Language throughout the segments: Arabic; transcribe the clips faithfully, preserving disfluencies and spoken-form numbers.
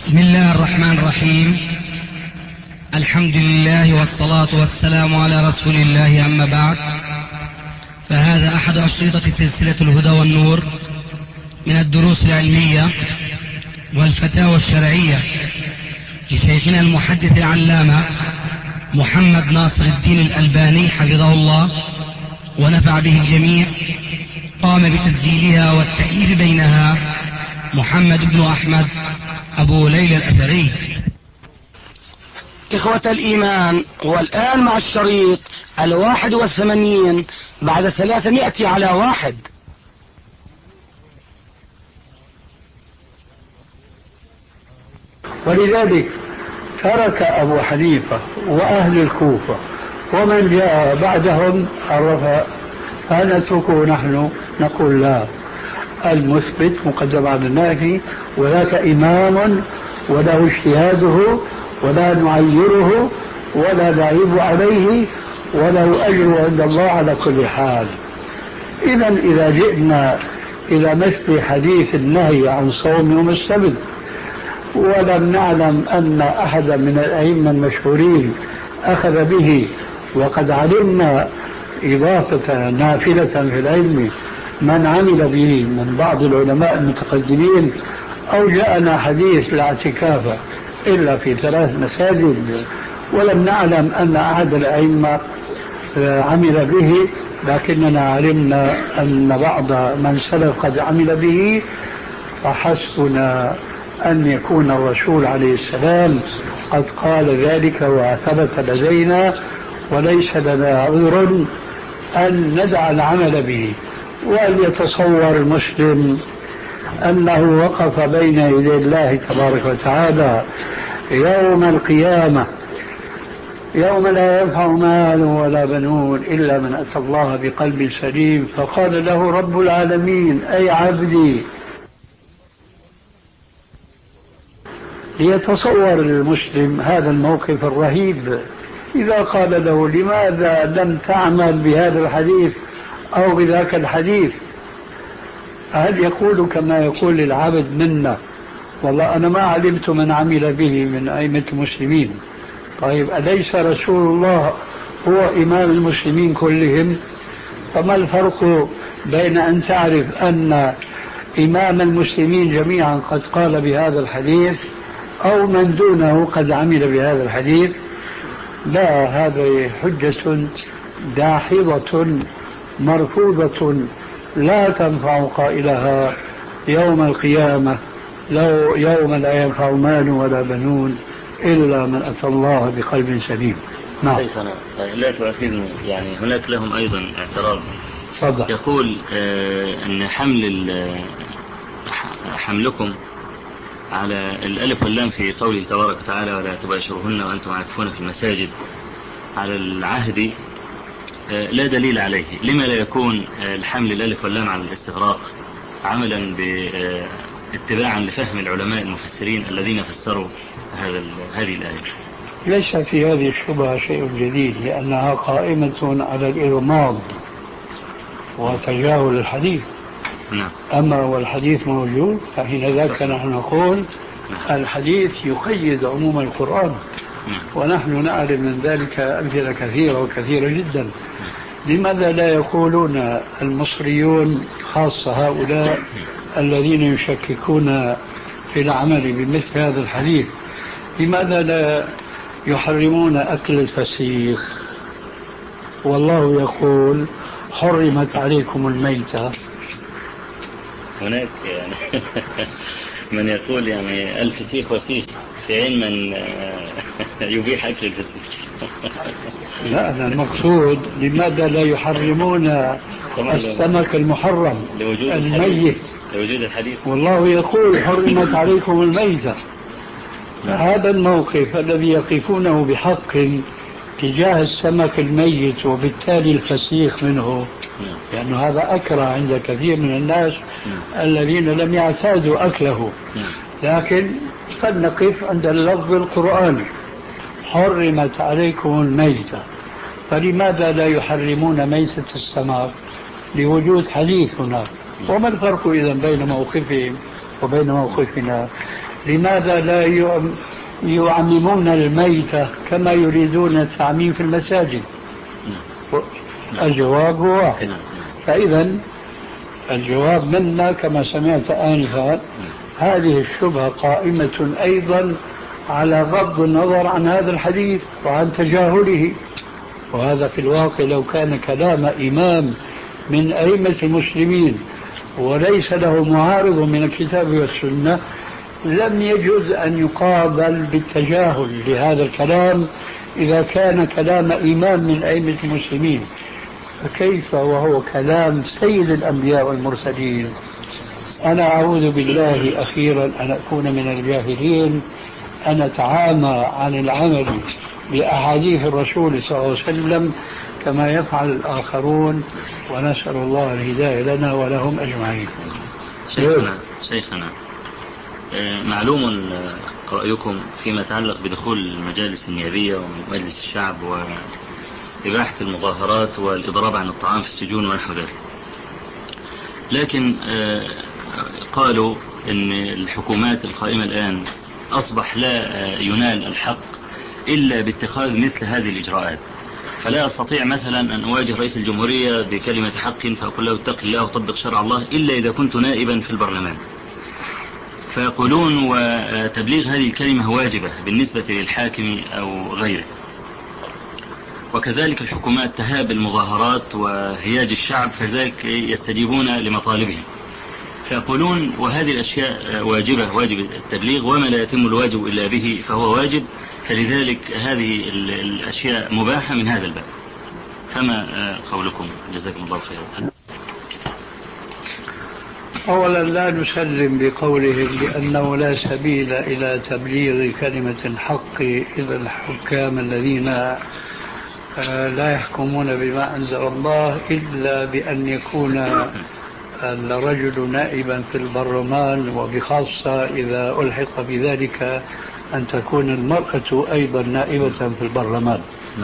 بسم الله الرحمن الرحيم. الحمد لله والصلاة والسلام على رسول الله، أما بعد، فهذا أحد أشرطة سلسلة الهدى والنور من الدروس العلمية والفتاوى الشرعية لشيخنا المحدث العلامة محمد ناصر الدين الألباني حفظه الله ونفع به الجميع. قام بتسجيلها والتأليف بينها محمد بن أحمد أبو ليلى الأثري. إخوة الإيمان، والآن مع الشريط الواحد والثمانين بعد ثلاثمائة على واحد. ولذلك ترك أبو حنيفة وأهل الكوفة ومن جاء بعدهم عرف فنتركه نحن نقول لا، المثبت مقدم على النافي، وذاك إمام وله اجتهاده ولا نعيره ولا نعيب عليه وله أجر عند الله على كل حال. إذا إذا جئنا إلى مثل حديث النهي عن صوم يوم السبت ولم نعلم أن أحدا من الأئمة المشهورين أخذ به، وقد علمنا إضافة نافلة في العلم من عمل به من بعض العلماء المتقدمين، أو جاءنا حديث لا اعتكاف إلا في ثلاث مساجد ولم نعلم أن أحد الأئمة عمل به، لكننا علمنا أن بعض من سلف قد عمل به، فحسبنا أن يكون الرسول عليه السلام قد قال ذلك وثبت لدينا، وليس لنا عذر أن ندع العمل به. وأن يتصور المسلم أنه وقف بين يدي الله تبارك وتعالى يوم القيامة، يوم لا ينفع مال ولا بنون إلا من أتى الله بقلب سليم، فقال له رب العالمين: أي عبدي. ليتصور المسلم هذا الموقف الرهيب إذا قال له: لماذا لم تعمل بهذا الحديث أو بذاك الحديث؟ هل يقول كما يقول العبد منا: والله أنا ما علمت من عمل به من أئمة المسلمين؟ طيب، أليس رسول الله هو إمام المسلمين كلهم؟ فما الفرق بين أن تعرف أن إمام المسلمين جميعا قد قال بهذا الحديث أو من دونه قد عمل بهذا الحديث؟ لا، هذه حجة داحضة مرفوضة لا تنفع قائلها يوم القيامة، لو يوم لا ينفع مال ولا بنون إلا من أتى الله بقلب سليم. نعم. شيخنا لا تؤاخذني، يعني هناك لهم أيضا اعتراض. صدق. يقول آه أن حمل حملكم على الألف واللام في قوله تبارك وتعالى: ولا تباشرهن وأنتم عاكفون في المساجد، على العهد لا دليل عليه. لما لا يكون الحمل الألف واللام على الاستغراق عملا باتباعا لفهم العلماء المفسرين الذين فسروا هذا هذه الآية؟ ليس في هذه الشبهة شيء جديد، لأنها قائمة على الإغماض وتجاهل الحديث. نعم. أما والحديث موجود فحين ذاك نحن نقول نعم. الحديث يقيد عموم القرآن. نعم. ونحن نعلم من ذلك أمثلة كثيرة وكثيرة جدا. لماذا لا يقولون المصريون خاصة هؤلاء الذين يشككون في العمل بمثل هذا الحديث، لماذا لا يحرمون أكل الفسيخ؟ والله يقول: حرمت عليكم الميتة. هناك يعني من يقول يعني الفسيخ وسيخ في علم من يبيح أكل الفسيخ. لا، أنا المقصود لماذا لا يحرمون السمك المحرم الميت لوجود الحديث؟ والله يقول: حرمت عليكم الميتة. هذا الموقف الذي يقفونه بحق تجاه السمك الميت وبالتالي الفسيخ منه، لأنه يعني هذا أكره عند كثير من الناس الذين لم يعتادوا أكله. لكن فلنقف عند اللفظ القرآني: حرمت عليكم الميتة. فلماذا لا يحرمون ميتة السمك لوجود حديث هناك؟ وما الفرق إذن بين موقفهم وبين موقفنا؟ لماذا لا يعممون الميتة كما يريدون التعميم في المساجد؟ الجواب هو واحد. فإذا الجواب منا كما سمعت آنفا، هذه الشبهة قائمة أيضا على غض النظر عن هذا الحديث وعن تجاهله. وهذا في الواقع لو كان كلام إمام من أئمة المسلمين وليس له معارض من الكتاب والسنة لم يجوز أن يقابل بالتجاهل لهذا الكلام إذا كان كلام إمام من أئمة المسلمين، فكيف وهو كلام سيد الأنبياء والمرسلين؟ أنا أعوذ بالله أخيرا أن أكون من الجاهلين أن أتعامى عن العمل بأحاديث الرسول صلى الله عليه وسلم كما يفعل الآخرون، ونسأل الله الهداية لنا ولهم أجمعين. شيخنا, شيخنا معلوم رأيكم فيما يتعلق بدخول المجالس النيابية ومجلس الشعب وإباحة المظاهرات والإضراب عن الطعام في السجون ونحو ذلك، لكن قالوا إن الحكومات القائمة الآن أصبح لا ينال الحق إلا باتخاذ مثل هذه الإجراءات، فلا أستطيع مثلا أن أواجه رئيس الجمهورية بكلمة حق فأقول له اتق الله وطبق شرع الله إلا إذا كنت نائبا في البرلمان. فيقولون وتبليغ هذه الكلمة واجبة بالنسبة للحاكم أو غيره، وكذلك الحكومات تهاب المظاهرات وهياج الشعب فذلك يستجيبون لمطالبهم، فيقولون وهذه الأشياء واجبة، واجب التبليغ، وما لا يتم الواجب إلا به فهو واجب، فلذلك هذه الأشياء مباحة من هذا الباب. فما قولكم؟ جزاكم الله خيرا. أولا لا نسلم بقولهم بأنه لا سبيل إلى تبليغ كلمة الحق إلى الحكام الذين لا يحكمون بما أنزل الله إلا بأن يكون الرجل نائبا في البرلمان، وبخاصة إذا ألحق بذلك أن تكون المرأة أيضا نائبة في البرلمان.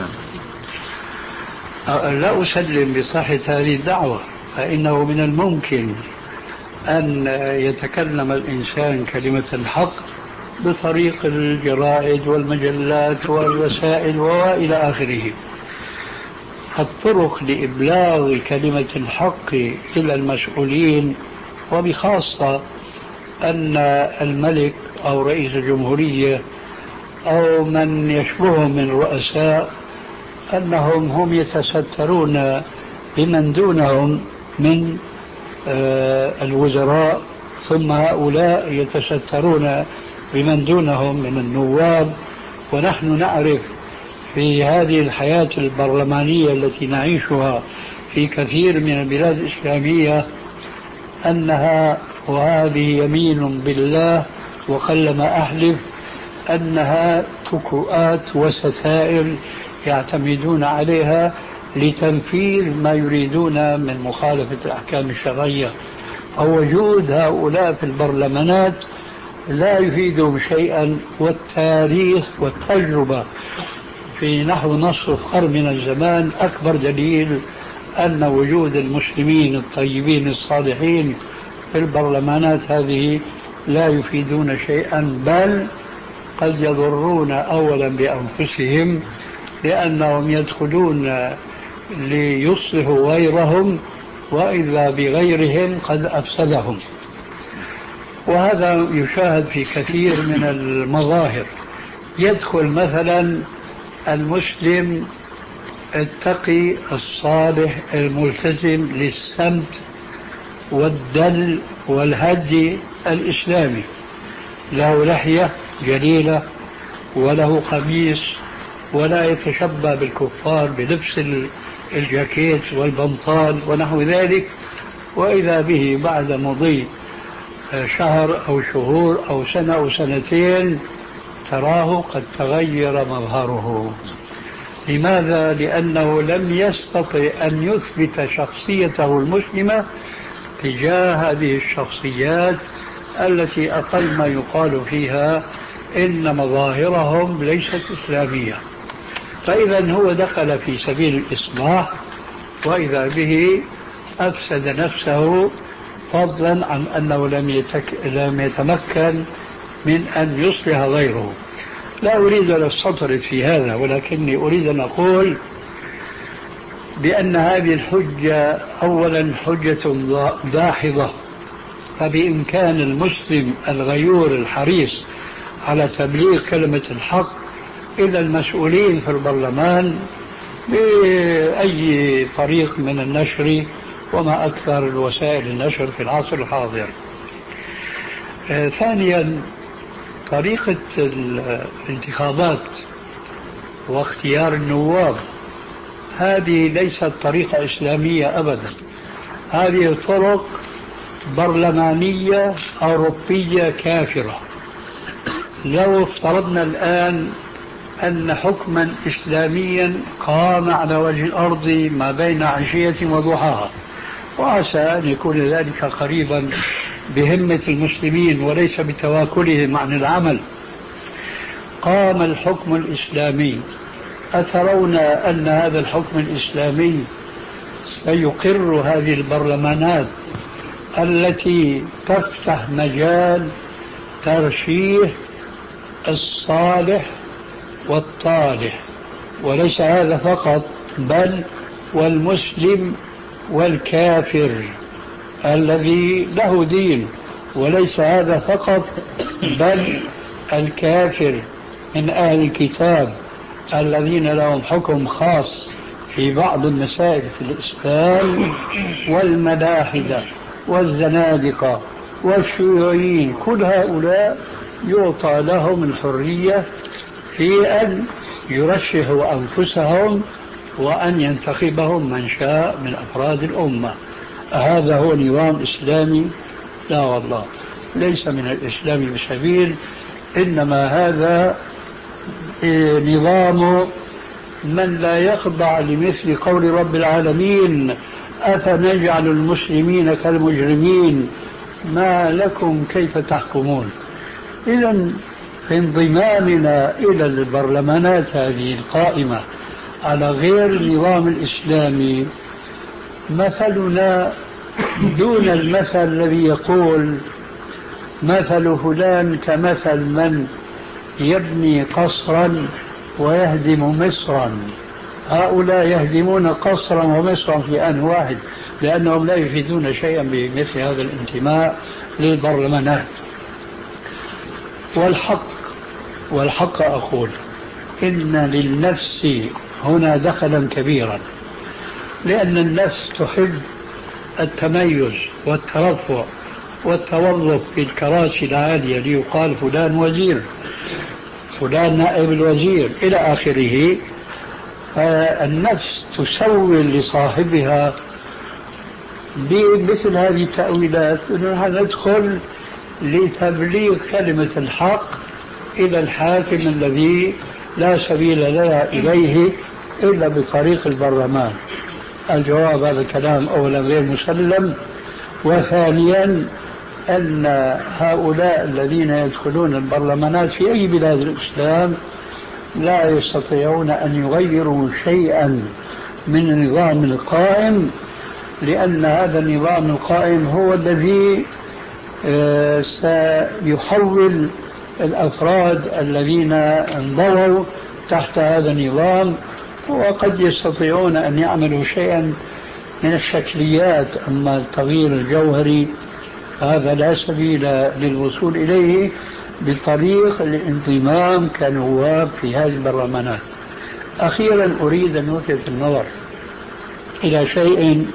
لا أسلم بصحة هذه الدعوة، فإنه من الممكن أن يتكلم الإنسان كلمة الحق بطريق الجرائد والمجلات والرسائل وإلى آخره. الطرق لإبلاغ كلمة الحق إلى المسؤولين، وبخاصة أن الملك أو رئيس الجمهورية أو من يشبههم من رؤساء أنهم هم يتسترون بمن دونهم من الوزراء، ثم هؤلاء يتسترون بمن دونهم من النواب. ونحن نعرف في هذه الحياة البرلمانية التي نعيشها في كثير من البلاد الإسلامية أنها، وهذه يمين بالله وقلما أحلف، أنها تكؤات وستائر يعتمدون عليها لتنفيذ ما يريدون من مخالفة الأحكام الشرعية. ووجود هؤلاء في البرلمانات لا يفيدهم شيئا، والتاريخ والتجربة في نحو نصف قرن من الزمان أكبر دليل أن وجود المسلمين الطيبين الصالحين في البرلمانات هذه لا يفيدون شيئا، بل قد يضرون أولا بأنفسهم لأنهم يدخلون ليصلحوا غيرهم وإذا بغيرهم قد أفسدهم. وهذا يشاهد في كثير من المظاهر. يدخل مثلا المسلم التقي الصالح الملتزم للسمت والدل والهدي الإسلامي، له لحية جليلة وله قميص ولا يتشبه بالكفار بلبس الجاكيت والبنطال ونحو ذلك، وإذا به بعد مضي شهر أو شهور أو سنة أو سنتين تراه قد تغير مظهره. لماذا؟ لأنه لم يستطع أن يثبت شخصيته المسلمة تجاه هذه الشخصيات التي أقل ما يقال فيها إن مظاهرهم ليست إسلامية. فإذا هو دخل في سبيل الإصلاح وإذا به أفسد نفسه، فضلا عن أنه لم, يتك... لم يتمكن من أن يصلح غيره. لا أريد أن أستطرد في هذا، ولكني أريد أن أقول بأن هذه الحجة أولا حجة داحضة، فبإمكان المسلم الغيور الحريص على تبليغ كلمة الحق إلى المسؤولين في البرلمان بأي طريق من النشر، وما أكثر الوسائل النشر في العصر الحاضر. آه ثانيا، طريقة الانتخابات واختيار النواب هذه ليست طريقة إسلامية أبدا، هذه طرق برلمانية أوروبية كافرة. لو افترضنا الآن أن حكما إسلاميا قام على وجه الأرض ما بين عشية وضحاها، وعسى أن يكون ذلك قريبا بهمة المسلمين وليس بتواكلهم عن العمل، قام الحكم الإسلامي، أترون أن هذا الحكم الإسلامي سيقر هذه البرلمانات التي تفتح مجال ترشيح الصالح والطالح؟ وليس هذا فقط، بل والمسلم والكافر الذي له دين، وليس هذا فقط، بل الكافر من أهل الكتاب الذين لهم حكم خاص في بعض المسائل في الإسلام، والملاحدة والزنادقة والشيوعيين، كل هؤلاء يعطى لهم الحرية في أن يرشحوا أنفسهم وأن ينتخبهم من شاء من أفراد الأمة. هذا هو نظام إسلامي؟ لا والله، ليس من الإسلام بسبيل، إنما هذا نظام من لا يخضع لمثل قول رب العالمين: أفنجعل المسلمين كالمجرمين ما لكم كيف تحكمون. إذن في انضمامنا إلى البرلمانات هذه القائمة على غير النظام الإسلامي مثلنا دون المثل الذي يقول مثل فلان كمثل من يبني قصرا ويهدم مصرا. هؤلاء يهدمون قصرا ومصرا في آن واحد، لأنهم لا يفيدون شيئا بمثل هذا الانتماء للبرلمانات. والحق والحق أقول إن للنفس هنا دخلا كبيرا، لأن النفس تحب التميز والترفع والتوظف في الكراسي العالية، ليقال فلان وزير، فلان نائب الوزير إلى آخره. فالنفس تسول لصاحبها بمثل هذه التأويلات، أنها ندخل لتبليغ كلمة الحق إلى الحاكم الذي لا سبيل لنا إليه إلا بطريق البرلمان. الجواب هذا الكلام أولا غير مسلم، وثانيا أن هؤلاء الذين يدخلون البرلمانات في أي بلاد الإسلام لا يستطيعون أن يغيروا شيئا من النظام القائم، لأن هذا النظام القائم هو الذي سيحول الأفراد الذين انضووا تحت هذا النظام، وقد يستطيعون أن يعملوا شيئا من الشكليات، أما التغيير الجوهري هذا لا سبيل للوصول إليه بطريق الانضمام كنواب في هذه البرلمانات. أخيرا أريد أن ألفت النظر إلى شيء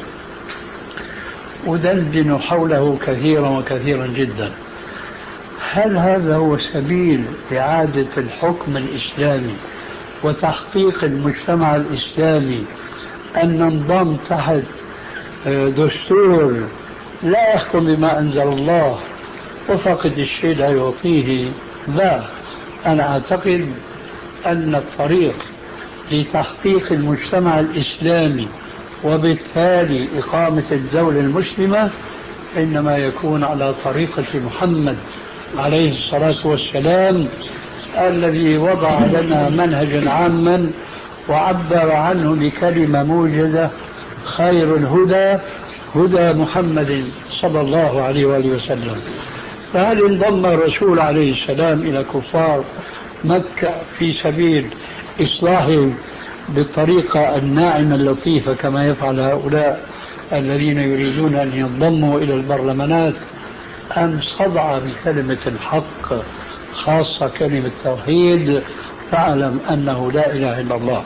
أدندن حوله كثيرا وكثيرا جدا. هل هذا هو سبيل إعادة الحكم الإسلامي وتحقيق المجتمع الإسلامي أن ننضم تحت دستور لا يحكم بما أنزل الله وفقد الشيء لا يعطيه؟ لا، أنا أعتقد أن الطريق لتحقيق المجتمع الإسلامي وبالتالي إقامة الدولة المسلمة إنما يكون على طريقة محمد عليه الصلاة والسلام، الذي وضع لنا منهجا عاما وعبر عنه بكلمة موجزة: خير الهدى هدى محمد صلى الله عليه وآله وسلم. فهل انضم الرسول عليه السلام إلى كفار مكة في سبيل إصلاحهم بالطريقة الناعمة اللطيفة كما يفعل هؤلاء الذين يريدون أن ينضموا إلى البرلمانات، أم صدع بكلمة الحق خاصة كلمة التوحيد فاعلم أنه لا إله إلا الله؟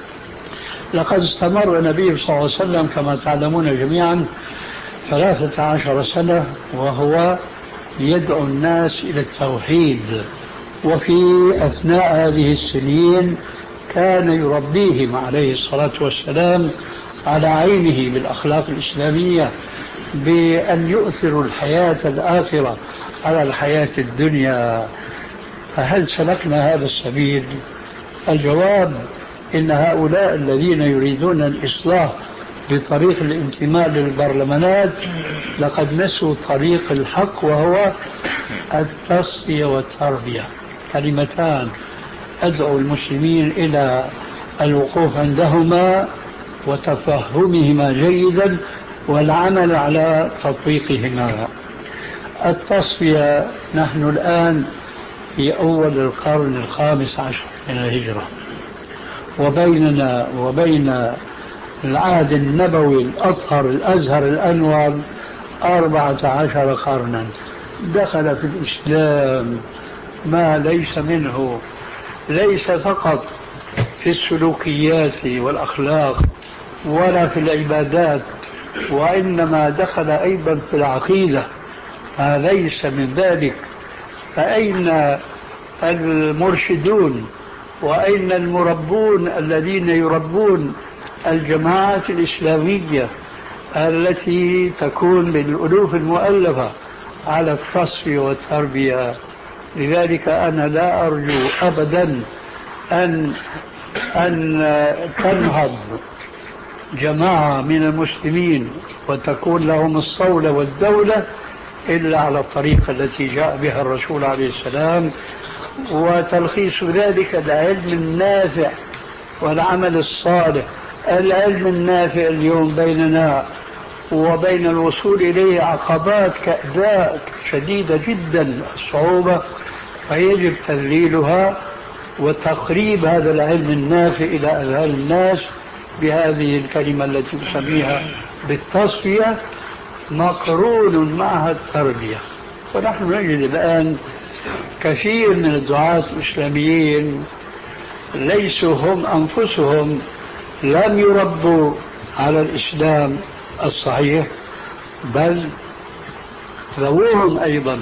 لقد استمر النبي صلى الله عليه وسلم كما تعلمون جميعا ثلاثة عشر سنة وهو يدعو الناس إلى التوحيد، وفي أثناء هذه السنين كان يربيهم عليه الصلاة والسلام على عينه بالأخلاق الإسلامية، بأن يؤثروا الحياة الآخرة على الحياة الدنيا. فهل سلكنا هذا السبيل؟ الجواب إن هؤلاء الذين يريدون الإصلاح بطريق الانتماء للبرلمانات لقد نسوا طريق الحق، وهو التصفية والتربية، كلمتان أدعو المسلمين إلى الوقوف عندهما وتفهمهما جيدا والعمل على تطبيقهما. التصفية، نحن الآن في أول القرن الخامس عشر من الهجرة، وبيننا وبين العهد النبوي الأطهر الأزهر الأنور أربعة عشر قرنا. دخل في الإسلام ما ليس منه، ليس فقط في السلوكيات والأخلاق ولا في العبادات، وإنما دخل أيضا في العقيدة، ما ليس من ذلك. فأين المرشدون وأين المربون الذين يربون الجماعات الإسلامية التي تكون بالألوف المؤلفة على التصفية والتربية؟ لذلك أنا لا أرجو أبدا أن أن تنهض جماعة من المسلمين وتكون لهم الصولة والدولة إلا على الطريقة التي جاء بها الرسول عليه السلام، وتلخيص ذلك العلم النافع والعمل الصالح. العلم النافع اليوم بيننا وبين الوصول إليه عقبات كأداء شديدة جدا الصعوبة، فيجب تذليلها وتقريب هذا العلم النافع إلى أذهان الناس بهذه الكلمة التي نسميها بالتصفية مقرون معها التربية. ونحن نجد الآن كثير من الدعاة الإسلاميين ليسوا هم أنفسهم لم يربوا على الإسلام الصحيح، بل ذووهم أيضا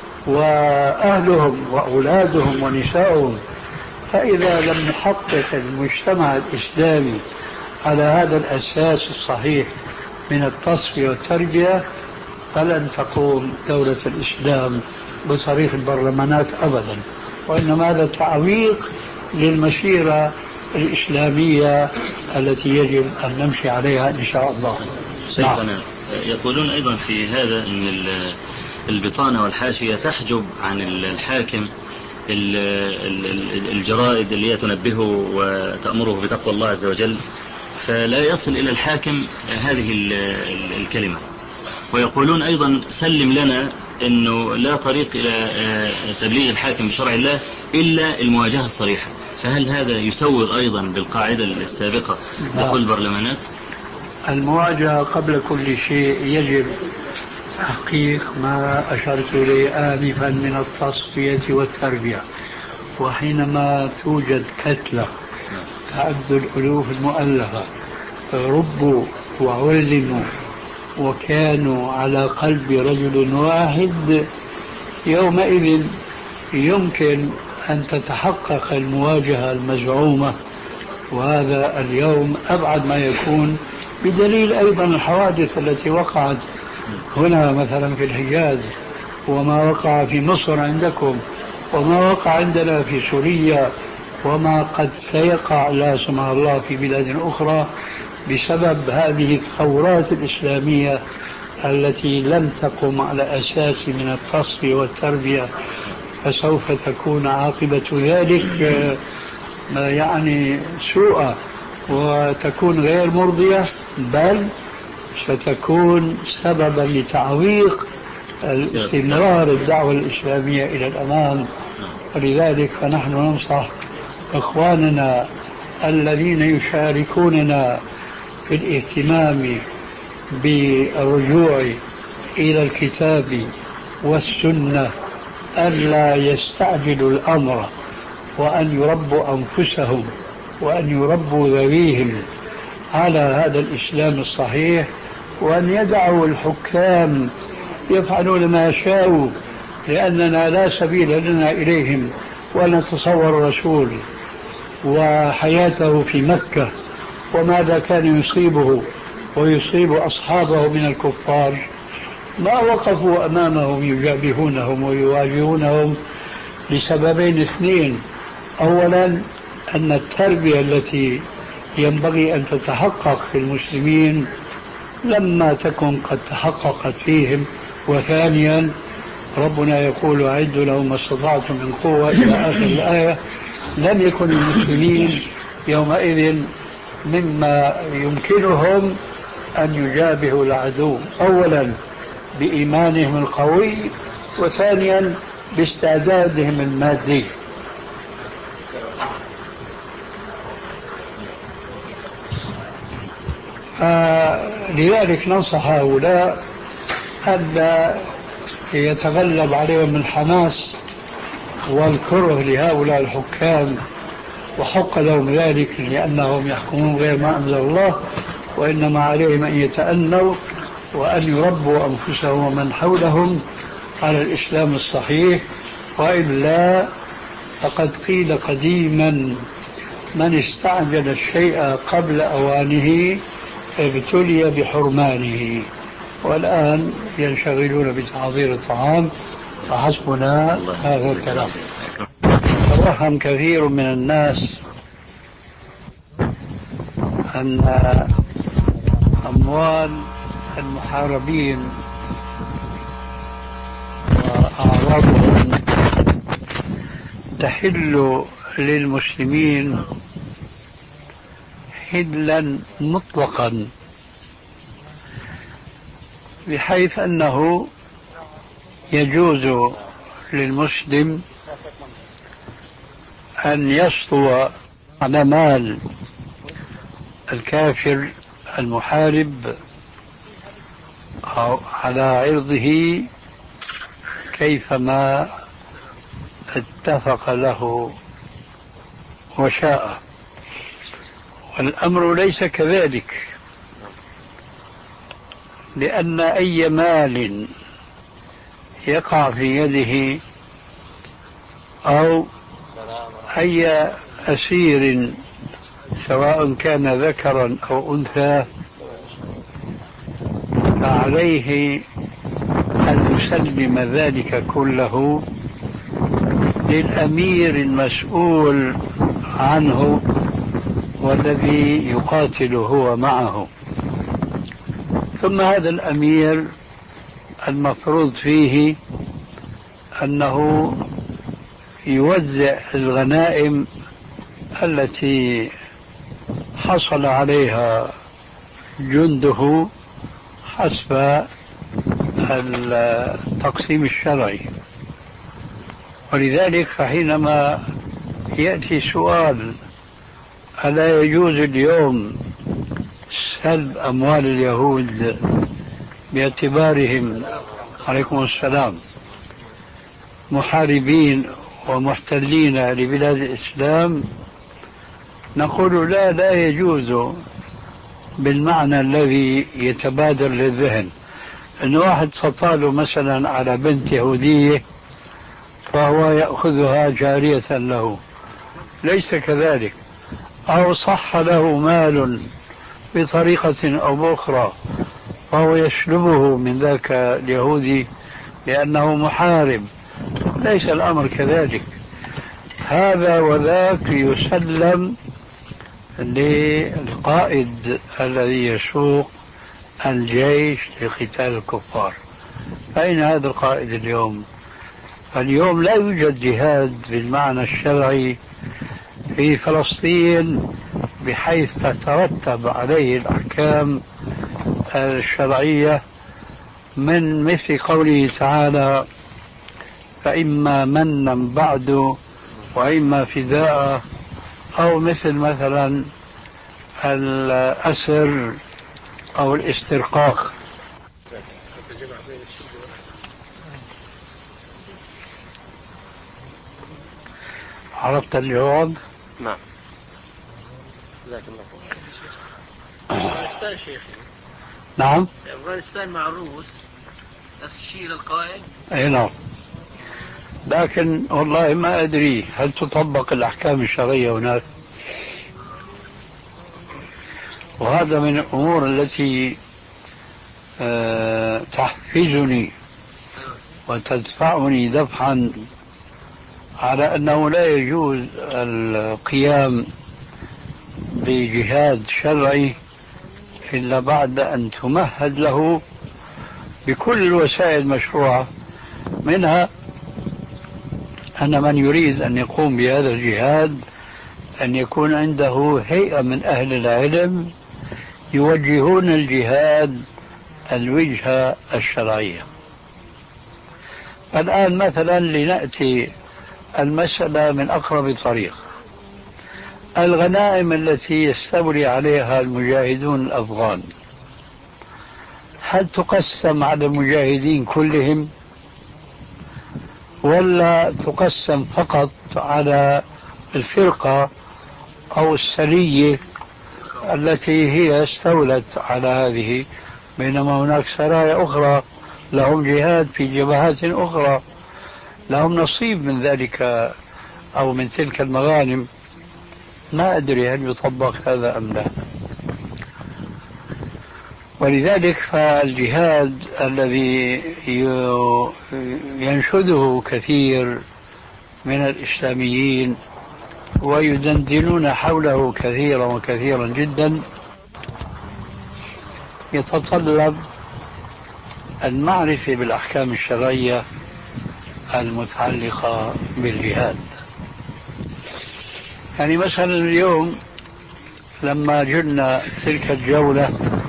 وأهلهم وأولادهم ونسائهم. فإذا لم نحقق المجتمع الإسلامي على هذا الأساس الصحيح من التصفية والتربية فلن تقوم دولة الإسلام بطريق البرلمانات أبدا، وإنما هذا تعويق للمسيرة الإسلامية التي يجب أن نمشي عليها إن شاء الله. شيخنا يقولون أيضا في هذا أن البطانة والحاشية تحجب عن الحاكم الجرائد اللي هي تنبهه وتأمره بتقوى الله عز وجل، فلا يصل إلى الحاكم هذه الكلمة. ويقولون أيضا سلم لنا أنه لا طريق إلى تبليغ الحاكم بشرع الله إلا المواجهة الصريحة، فهل هذا يسوغ أيضا بالقاعدة السابقة دخول البرلمانات؟ المواجهة قبل كل شيء يجب تحقيق ما أشرت إليه آنفا من التصفية والتربية. وحينما توجد كتلة تعد الألوف المؤلفة ربوا وعلموا وكانوا على قلب رجل واحد، يومئذ يمكن أن تتحقق المواجهة المزعومة. وهذا اليوم أبعد ما يكون، بدليل أيضا الحوادث التي وقعت هنا مثلا في الحجاز، وما وقع في مصر عندكم، وما وقع عندنا في سوريا، وما قد سيقع لا سمح الله في بلاد أخرى بسبب هذه الثورات الإسلامية التي لم تقم على أساس من التصفية والتربية. فسوف تكون عاقبة ذلك يعني سوءة، وتكون غير مرضية، بل ستكون سببا لتعويق استمرار الدعوة الإسلامية إلى الأمام. ولذلك فنحن ننصح إخواننا الذين يشاركوننا في الاهتمام بالرجوع إلى الكتاب والسنة ألا يستعجلوا الأمر، وأن يربوا أنفسهم وأن يربوا ذويهم على هذا الإسلام الصحيح، وأن يدعوا الحكام يفعلون ما شاءوا، لأننا لا سبيل لنا إليهم. ونتصور الرسول وحياته في مكة وماذا كان يصيبه ويصيب أصحابه من الكفار، ما وقفوا أمامهم يجابهونهم ويواجهونهم لسببين اثنين: أولا أن التربية التي ينبغي أن تتحقق في المسلمين لما تكن قد تحققت فيهم، وثانيا ربنا يقول أعدوا لهم ما استطعتم من قوة إلى آخر الآية. لم يكن المسلمين يومئذ مما يمكنهم أن يجابهوا العدو، أولا بإيمانهم القوي، وثانيا باستعدادهم المادي. لذلك ننصح هؤلاء أن يتغلب عليهم الحماس والكره لهؤلاء الحكام، وحق لهم ذلك لأنهم يحكمون غير ما أنزل الله، وإنما عليهم أن يتأنوا وأن يربوا أنفسهم ومن حولهم على الإسلام الصحيح. وإلا فقد قيل قديما: من استعجل الشيء قبل أوانه ابتلي بحرمانه. والآن ينشغلون بتحضير الطعام، فحسبنا هذا الكلام. توهم كثير من الناس أن أموال المحاربين وأعراضهم تحل للمسلمين حلا مطلقا، بحيث أنه يجوز للمسلم أن يسطو على مال الكافر المحارب أو على عرضه كيفما اتفق له وشاء. والأمر ليس كذلك، لأن أي مال يقع في يده أو أي أسير سواء كان ذكرا أو أنثى فعليه أن يسلم ذلك كله للأمير المسؤول عنه والذي يقاتل هو معه. ثم هذا الأمير المفروض فيه أنه يوزع الغنائم التي حصل عليها جنده حسب التقسيم الشرعي. ولذلك فحينما يأتي سؤال: ألا يجوز اليوم سلب أموال اليهود باعتبارهم عليكم السلام محاربين ومحتلين لبلاد الإسلام؟ نقول لا، لا يجوز بالمعنى الذي يتبادر للذهن، أن واحد سطاله مثلا على بنت يهودية فهو يأخذها جارية له، ليس كذلك. أو صح له مال بطريقة أو بأخرى فهو يسلبه من ذاك اليهودي لأنه محارب، ليس الأمر كذلك. هذا وذاك يسلم للقائد الذي يسوق الجيش لقتال الكفار. أين هذا القائد اليوم؟ اليوم لا يوجد جهاد بالمعنى الشرعي في فلسطين بحيث تترتب عليه الأحكام الشرعية من مثل قوله تعالى فإما منا بعد وإما فداء، أو مثل مثلا الأسر أو الاسترقاق. عرفت الجواب؟ نعم. جزاك الله خير. أفغانستان شيخي. نعم. أفغانستان مع الروس نفس الشيء للقائد؟ أي نعم. لكن والله ما أدري هل تطبق الأحكام الشرعية هناك، وهذا من الأمور التي أه تحفزني وتدفعني دفعا على أنه لا يجوز القيام بجهاد شرعي إلا بعد أن تمهد له بكل الوسائل المشروعة، منها أن من يريد أن يقوم بهذا الجهاد أن يكون عنده هيئة من أهل العلم يوجهون الجهاد الوجهة الشرعية. الآن مثلا لنأتي المسألة من أقرب طريق. الغنائم التي يستولي عليها المجاهدون الأفغان هل تقسم على المجاهدين كلهم ولا تقسم فقط على الفرقة أو السرية التي هي استولت على هذه، بينما هناك سرايا أخرى لهم جهاد في جبهات أخرى لهم نصيب من ذلك أو من تلك المغانم؟ ما أدري هل يطبق هذا أم لا. ولذلك فالجهاد الذي ينشده كثير من الإسلاميين ويدندنون حوله كثيرا وكثيرا جدا يتطلب المعرفة بالأحكام الشرعية المتعلقة بالجهاد. يعني مثلا اليوم لما جلنا تلك الجولة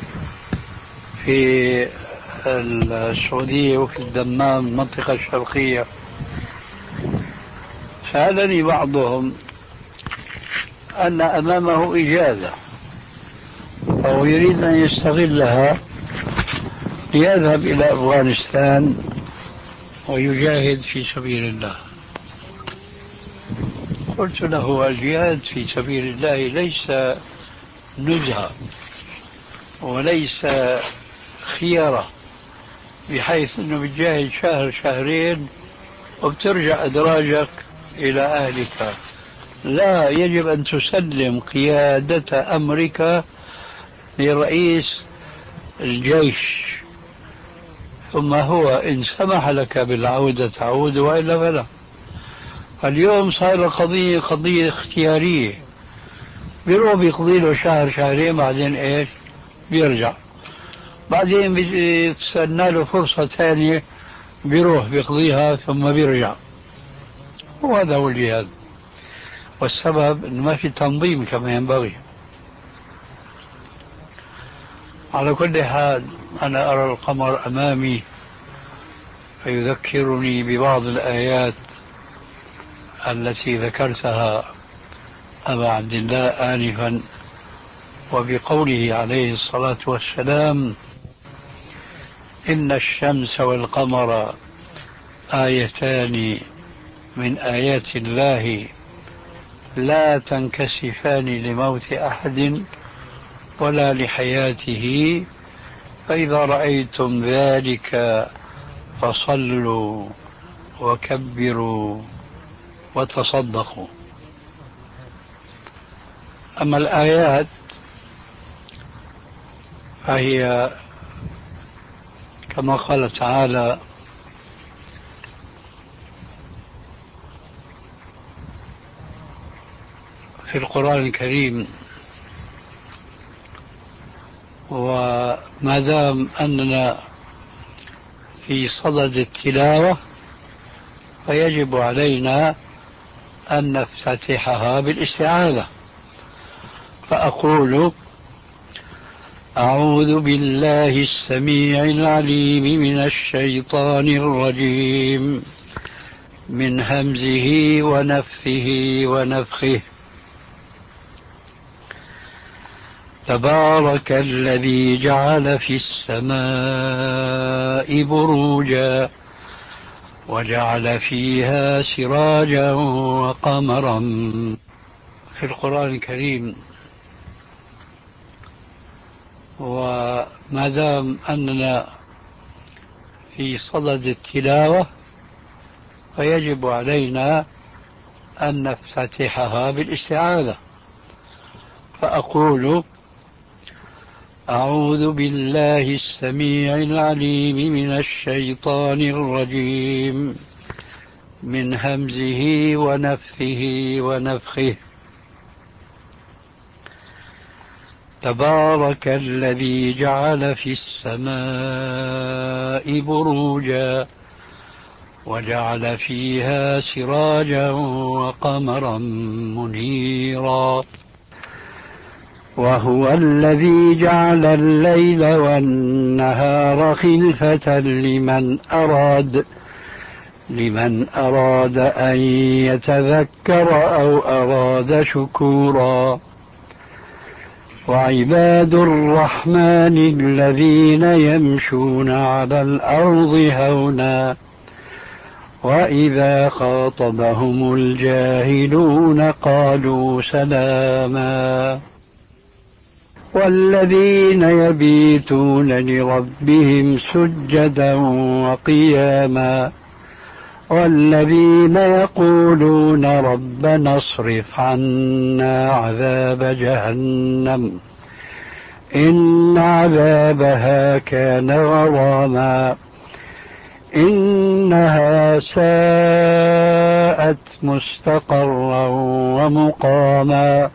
في السعودية وفي الدمام المنطقة الشرقية، سألني بعضهم أن أمامه إجازة أو يريد أن يستغلها ليذهب إلى أفغانستان ويجاهد في سبيل الله. قلت له الجهاد في سبيل الله ليس نزهة وليس خيارة بحيث أنه بتجاهد شهر شهرين وبترجع أدراجك إلى أهلك. لا، يجب أن تسلم قيادة أمرك لرئيس الجيش، ثم هو إن سمح لك بالعودة تعود وإلا فلا. اليوم صار قضية قضية اختيارية، بيروح بيقضي له شهر شهرين بعدين إيش بيرجع، بعدين بيتسنى له فرصة ثانية بيروح بيقضيها ثم بيرجع. وهذا هو الجهاد، والسبب إنه ما في تنظيم كما ينبغي. على كل حال أنا أرى القمر أمامي فيذكرني ببعض الآيات التي ذكرتها أبا عبد الله آنفا، وبقوله عليه الصلاة والسلام إن الشمس والقمر آيتان من آيات الله لا تنكسفان لموت أحد ولا لحياته، فإذا رأيتم ذلك فصلوا وكبروا وتصدقوا. أما الآيات فهي كما قال تعالى في القرآن الكريم: وما دام أننا في صدد التلاوة فيجب علينا أن نفتتحها بالاستعاذة. فأقول أعوذ بالله السميع العليم من الشيطان الرجيم من همزه ونفثه ونفخه. تبارك الذي جعل في السماء بروجا وجعل فيها سراجا وقمرا. في القرآن الكريم، وما دام أننا في صدد التلاوة فيجب علينا أن نفتتحها بالاستعاذة، فأقول: أعوذ بالله السميع العليم من الشيطان الرجيم من همزه ونفثه ونفخه. تبارك الذي جعل في السماء بروجا وجعل فيها سراجا وقمرا منيرا. وهو الذي جعل الليل والنهار خلفة لمن أراد لمن أراد أن يتذكر أو أراد شكورا. وعباد الرحمن الذين يمشون على الأرض هونا وإذا خاطبهم الجاهلون قالوا سلاما. والذين يبيتون لربهم سجدا وقياما. والذين يقولون ربنا اصرف عنا عذاب جهنم إن عذابها كان غراما إنها ساءت مستقرا ومقاما.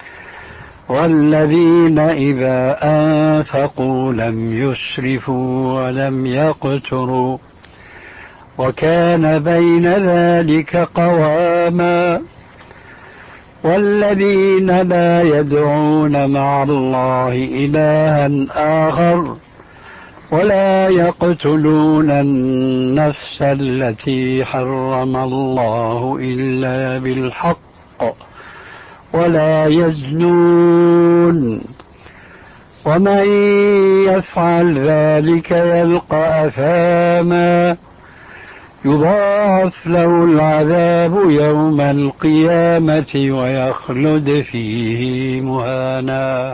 والذين إذا أنفقوا لم يسرفوا ولم يقتروا وكان بين ذلك قواما. والذين لا يدعون مع الله إلها آخر ولا يقتلون النفس التي حرم الله إلا بالحق ولا يزنون ومن يفعل ذلك يلقى أثاما يضاعف له العذاب يوم القيامة ويخلد فيه مهانا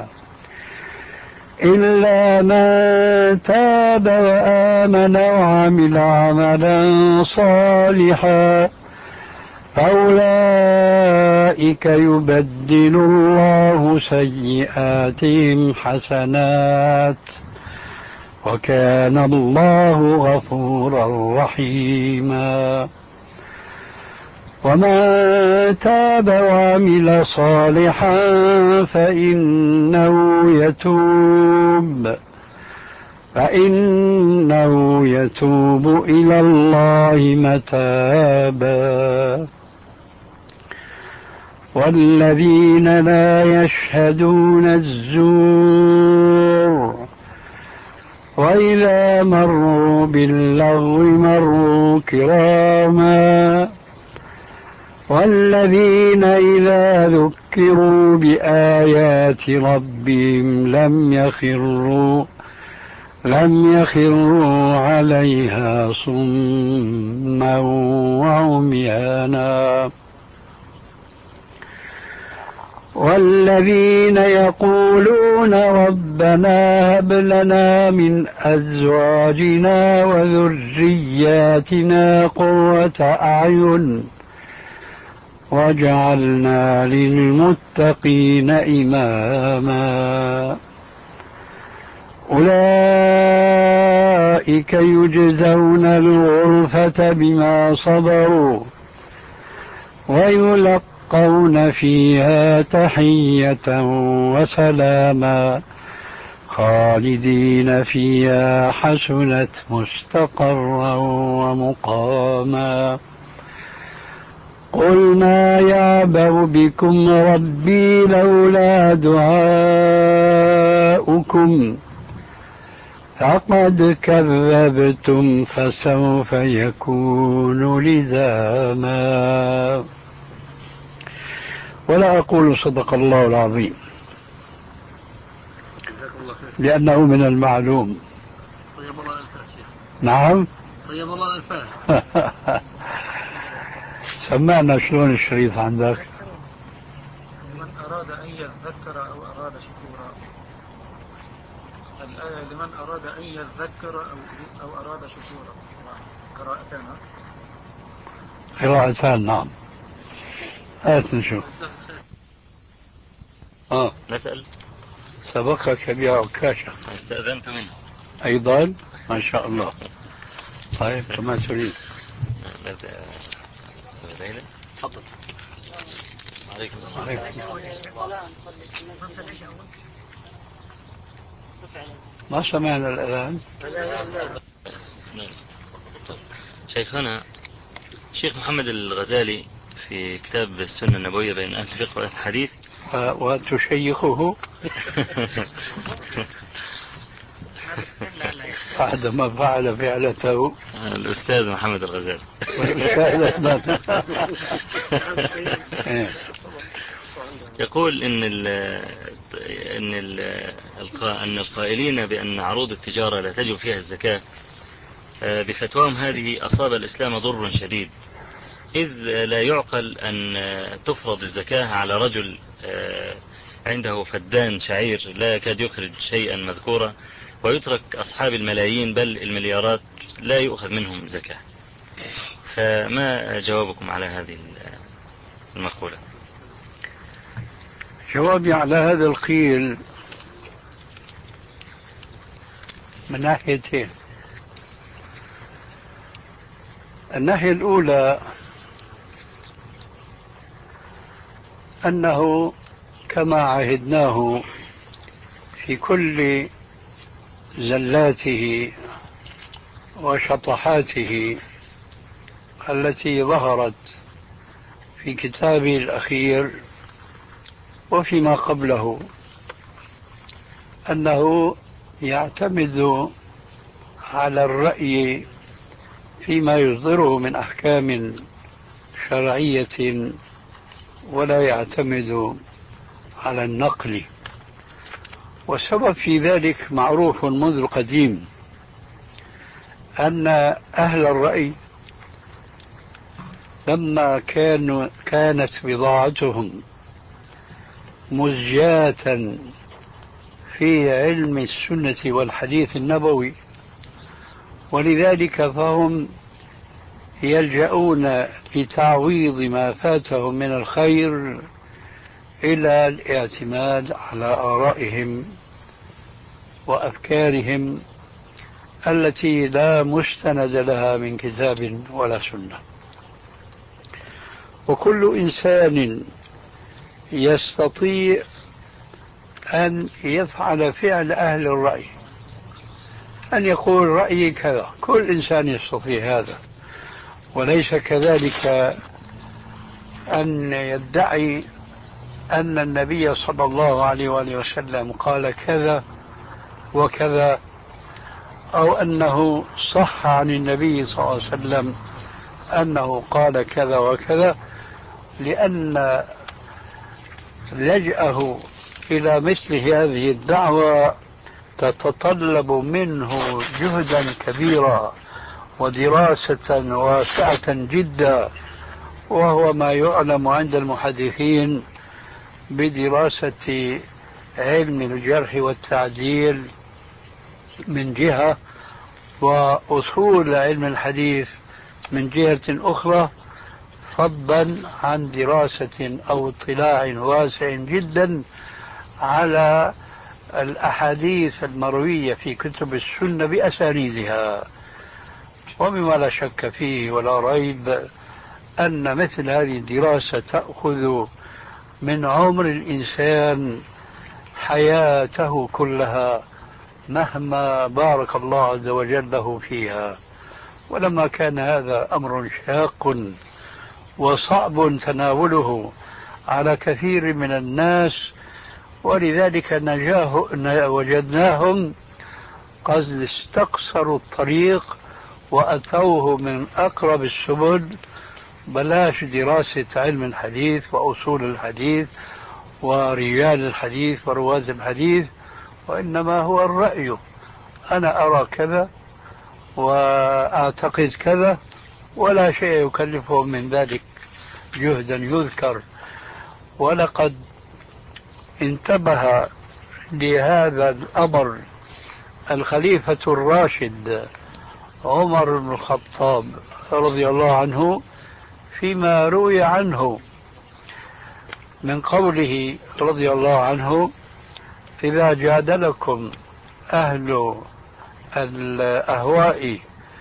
إلا من تاب وآمن وعمل عملا صالحا فأولئك يبدل الله سيئاتهم حسنات وكان الله غفورا رحيما. ومن تاب وعمل صالحا فإنه يتوب فإنه يتوب إلى الله متابا. والذين لا يشهدون الزور وإذا مروا باللغو مروا كراما. والذين إذا ذكروا بآيات ربهم لم يخروا لم يخروا عليها صما وعميانا. والذين يقولون ربنا هب لنا من أزواجنا وذرياتنا قرة أعين واجعلنا للمتقين إماما. أولئك يجزون الغرفة بما صبروا ويلقون فيها تحية وسلاما خالدين فيها حسنت مستقرا ومقاما. قل ما يعبأ بكم ربي لولا دعاؤكم فقد كذبتم فسوف يكون لزاما. ولا أقول صدق الله العظيم لأنه من المعلوم. طيب الله الأنفاس. نعم. طيب الله الأنفاس. سمعنا شلون الشريط عندك. لمن أراد أن يذكر أو أراد شكورا. الآية لمن أراد أن يذكر أو, أو أراد شكورا. قراءتان. قراءتان نعم. هات نشوف. آه. نسأل. سبقك بها عكاشة. استأذنت منه. أيضا ما شاء الله. طيب كما تريد. نبدأ ليلى. تفضل. عليكم السلام. ما سمعنا الأذان. شيخنا الشيخ محمد الغزالي في كتاب السنة النبوية بين أهل الفقه والحديث. وتشيخه بعد ما فعل فعلته الأستاذ محمد الغزالي. يقول إن ال إن ال أن القائلين بأن عروض التجارة لا تجب فيها الزكاة بفتواهم هذه أصاب الإسلام ضر شديد، إذ لا يعقل أن تفرض الزكاة على رجل عنده فدان شعير لا يكاد يخرج شيئا مذكورا، ويترك أصحاب الملايين بل المليارات لا يؤخذ منهم زكاة. فما جوابكم على هذه المقولة؟ جوابي على هذا القيل من ناحيتين. الناحية الأولى أنه كما عهدناه في كل زلاته وشطحاته التي ظهرت في كتابه الأخير وفيما قبله، أنه يعتمد على الرأي فيما يصدره من أحكام شرعية ولا يعتمد على النقل. والسبب في ذلك معروف منذ القديم، أن أهل الرأي لما كانوا كانت بضاعتهم مزجاة في علم السنة والحديث النبوي، ولذلك فهم يلجؤون لتعويض ما فاتهم من الخير إلى الاعتماد على آرائهم وأفكارهم التي لا مستند لها من كتاب ولا سنة. وكل إنسان يستطيع أن يفعل فعل أهل الرأي، أن يقول رأيي كذا، كل إنسان يستطيع هذا، وليس كذلك أن يدعي أن النبي صلى الله عليه وآله وسلم قال كذا وكذا، أو أنه صح عن النبي صلى الله عليه وسلم أنه قال كذا وكذا، لأن لجأه إلى مثل هذه الدعوة تتطلب منه جهدا كبيرا ودراسة واسعة جدا، وهو ما يعلم عند المحدثين بدراسة علم الجرح والتعديل من جهة، وأصول علم الحديث من جهة أخرى، فضلا عن دراسة أو اطلاع واسع جدا على الأحاديث المروية في كتب السنة بأسانيدها. ومما لا شك فيه ولا ريب أن مثل هذه الدراسة تأخذ من عمر الإنسان حياته كلها مهما بارك الله عز وجل له فيها. ولما كان هذا أمر شاق وصعب تناوله على كثير من الناس، ولذلك نجاه وجدناهم قد استقصروا الطريق وأتوه من أقرب السبل، بلاش دراسة علم الحديث وأصول الحديث ورجال الحديث ورواة الحديث، وإنما هو الرأي، أنا أرى كذا وأعتقد كذا، ولا شيء يكلفهم من ذلك جهدا يذكر. ولقد انتبه لهذا الأمر الخليفة الراشد عمر بن الخطاب رضي الله عنه فيما روي عنه من قوله رضي الله عنه: إذا جادلكم أهل الأهواء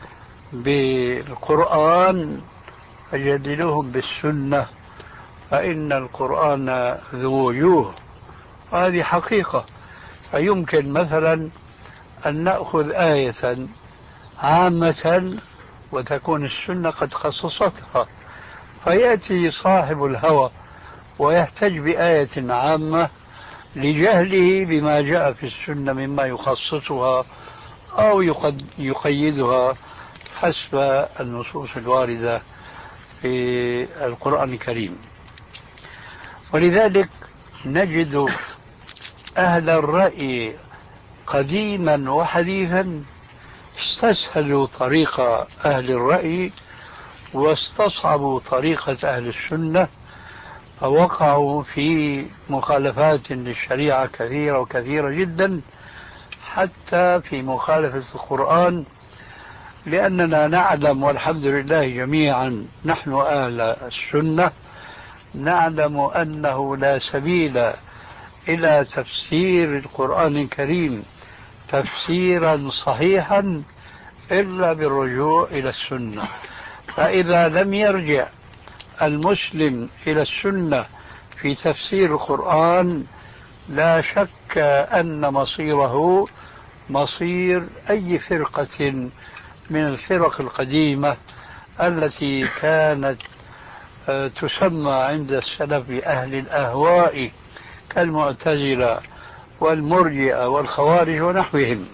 بالقرآن فجادلوهم بالسنة فإن القرآن ذو وجوه. هذه حقيقة. فيمكن مثلا أن نأخذ آية عامة وتكون السنة قد خصصتها، فيأتي صاحب الهوى ويحتج بآية عامة لجهله بما جاء في السنة مما يخصصها أو يقيدها حسب النصوص الواردة في القرآن الكريم. ولذلك نجد أهل الرأي قديما وحديثا استسهلوا طريق أهل الرأي واستصعبوا طريقة أهل السنة، فوقعوا في مخالفات للشريعة كثيرة وكثيرة جدا، حتى في مخالفة القرآن. لأننا نعلم والحمد لله جميعا نحن أهل السنة نعلم أنه لا سبيل إلى تفسير القرآن الكريم تفسيرا صحيحا إلا بالرجوع إلى السنة. فإذا لم يرجع المسلم إلى السنة في تفسير القرآن لا شك أن مصيره مصير أي فرقة من الفرق القديمة التي كانت تسمى عند السلف أهل الأهواء كالمعتزلة والمرجئة والخوارج ونحوهم.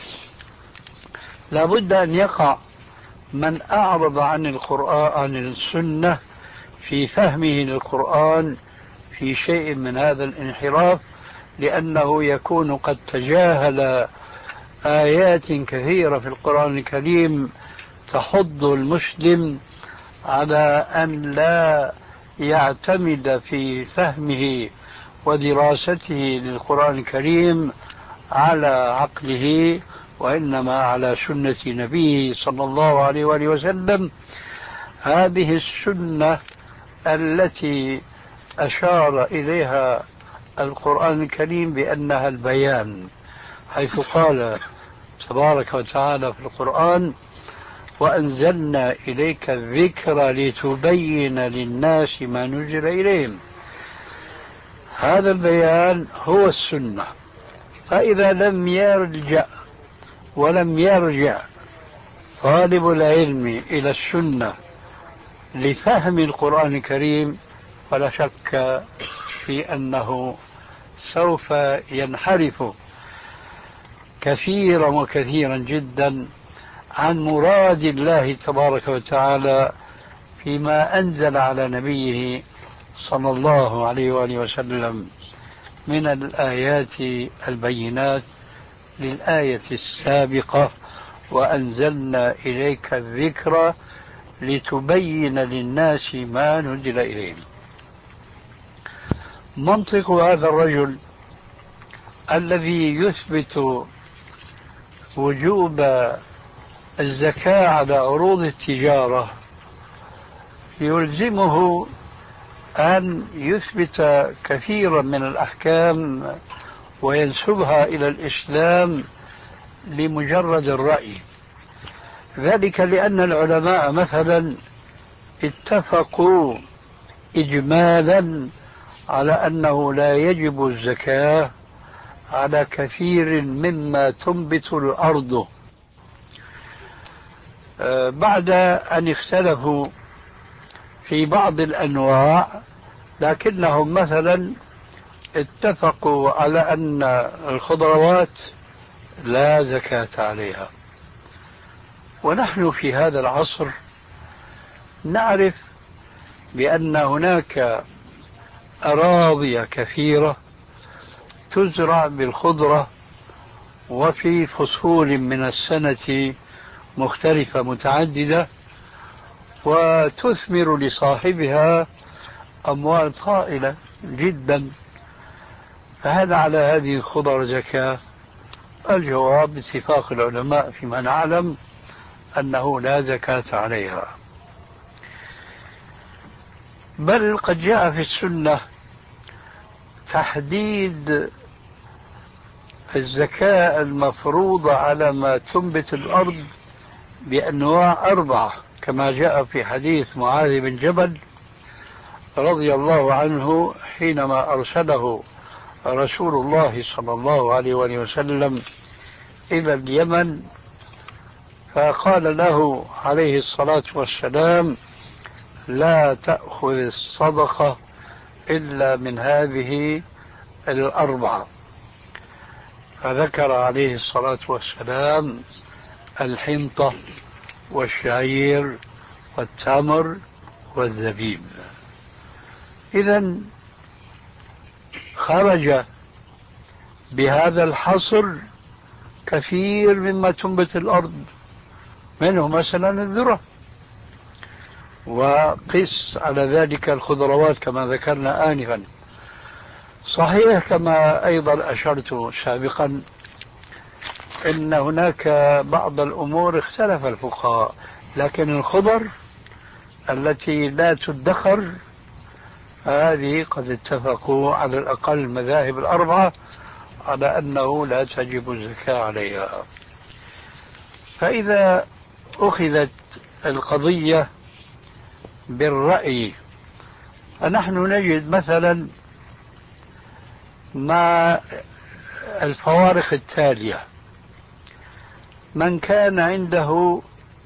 لا بد أن يقع من أعرض عن القرآن عن السنة في فهمه للقرآن في شيء من هذا الانحراف، لأنه يكون قد تجاهل آيات كثيرة في القرآن الكريم تحض المسلم على أن لا يعتمد في فهمه ودراسته للقرآن الكريم على عقله، وإنما على سنة نبيه صلى الله عليه وآله وسلم. هذه السنة التي أشار إليها القرآن الكريم بأنها البيان، حيث قال تبارك وتعالى في القرآن: وأنزلنا إليك الذكر لتبين للناس ما نزل إليهم. هذا البيان هو السنة. فإذا لم يرجع ولم يرجع طالب العلم إلى السنة لفهم القرآن الكريم فلا شك في أنه سوف ينحرف كثيرا وكثيرا جدا عن مراد الله تبارك وتعالى فيما أنزل على نبيه صلى الله عليه وآله وسلم من الآيات البينات للآية السابقة: وأنزلنا إليك الذكر لتبين للناس ما نزل إليهم. منطق هذا الرجل الذي يثبت وجوب الزكاة على عروض التجارة يلزمه أن يثبت كثيرا من الأحكام وينسبها إلى الإسلام لمجرد الرأي. ذلك لأن العلماء مثلا اتفقوا إجمالا على أنه لا يجب الزكاة على كثير مما تنبت الأرض، بعد أن اختلفوا في بعض الأنواع، لكنهم مثلا اتفقوا على أن الخضروات لا زكاة عليها. ونحن في هذا العصر نعرف بأن هناك أراضي كثيرة تزرع بالخضرة وفي فصول من السنة مختلفة متعددة، وتثمر لصاحبها أموال طائلة جدا. فهل على هذه الخضر زكاة؟ الجواب باتفاق العلماء فيما نعلم أنه لا زكاة عليها، بل قد جاء في السنة تحديد الزكاة المفروضة على ما تنبت الأرض بأنواع أربعة، كما جاء في حديث معاذ بن جبل رضي الله عنه حينما أرسله رسول الله صلى الله عليه وسلم إلى اليمن، فقال له عليه الصلاة والسلام: لا تأخذ الصدقة إلا من هذه الأربعة. فذكر عليه الصلاة والسلام الحنطة والشعير والتمر والزبيب. إذن خرج بهذا الحصر كثير مما تنبت الأرض، منه مثلا الذرة، وقس على ذلك الخضروات كما ذكرنا آنفا. صحيح كما أيضا أشرت سابقا إن هناك بعض الأمور اختلف الفقهاء، لكن الخضر التي لا تدخر هذه قد اتفقوا على الأقل المذاهب الأربعة على أنه لا تجب الزكاة عليها. فإذا أخذت القضية بالرأي، فنحن نجد مثلا مع الفوارق التالية: من كان عنده